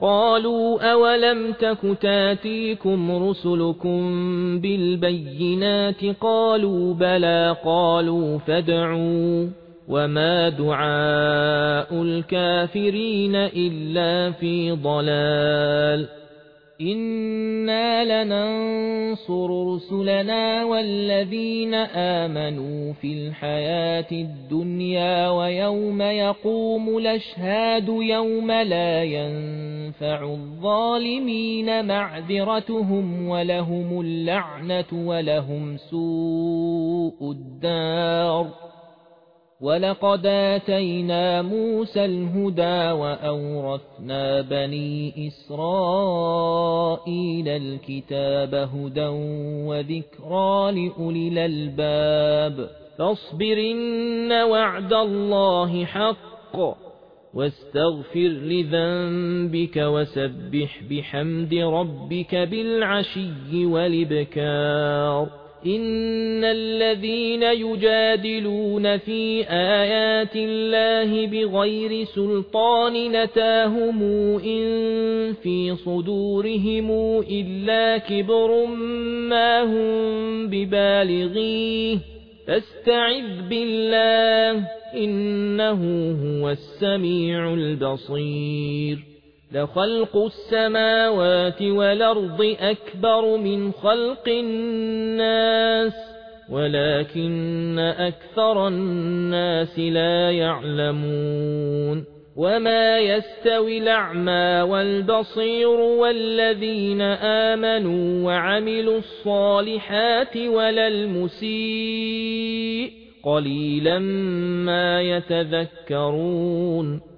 قالوا أولم تك تاتيكم رسلكم بالبينات قالوا بلى قالوا فادعوا وما دعاء الكافرين إلا في ضلال إنا لننصر رسلنا والذين آمنوا في الحياة الدنيا ويوم يقوم الأشهاد يوم لا ينفع الظالمين معذرتهم ولهم اللعنة ولهم سوء الدار ولقد آتينا موسى الهدى وأورثنا بني إسرائيل الكتاب هدى وذكرى لأولي الألباب فاصبر إن وعد الله حق واستغفر لذنبك وسبح بحمد ربك بالعشي والإبكار إن الذين يجادلون في آيات الله بغير سلطان نتاهم إن في صدورهم إلا كبر ما هم ببالغيه فاستعذ بالله إنه هو السميع البصير لخلق السماوات والأرض أكبر من خلق الناس ولكن أكثر الناس لا يعلمون وما يستوي الأعمى والبصير والذين آمنوا وعملوا الصالحات ولا المسيء قليلا ما يتذكرون